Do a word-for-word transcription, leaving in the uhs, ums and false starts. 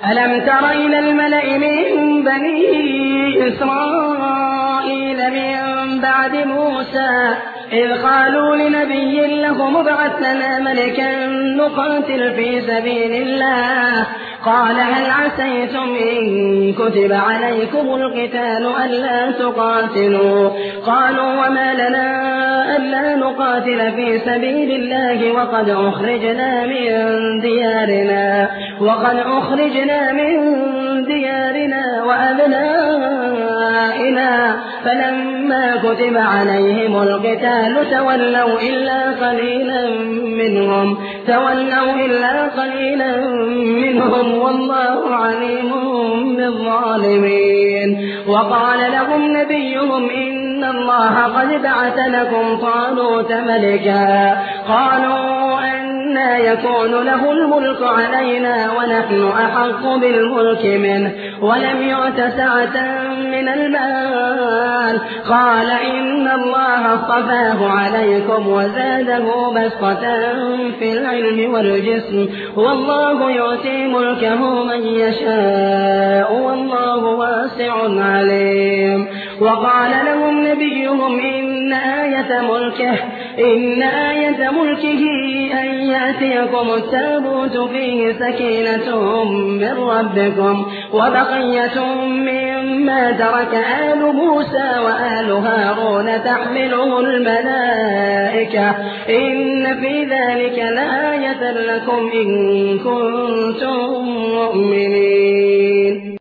ألم تر إلى الملأ من بني إسرائيل من بعد موسى إذ قالوا لنبي له ابعث لنا ملكا نقاتل في سبيل الله قال هل عسيتم إن كتب عليكم القتال ألا تقاتلوا قالوا وما لنا ألا نقاتل في سبيل الله وقد أخرجنا من ديارنا وقد أخرجنا من ديارنا وأبنائنا فلما كتب عليهم القتال تولوا إلا قليلا منهم تولوا إلا قليلا منهم والله عليم بالظالمين وقال لهم نبيهم إن الله قد بعث لكم طالوت ملكا قالوا أنى يكون له الملك علينا ونحن أحق بالملك منه ولم يؤت سعة من المال قال إن الله اصطفاه عليكم وزاده بسطة في العلم والجسم والله يؤتي ملكه من يشاء والله واسع عليم وقال لهم نبيهم إن آية ملكه إن آية ملكه أن يأتيكم التابوت فيه سكينة من ربكم وبقية مما ترك آل موسى وآل هارون تحمله الملائكة إن في ذلك لآية لكم إن كنتم مؤمنين.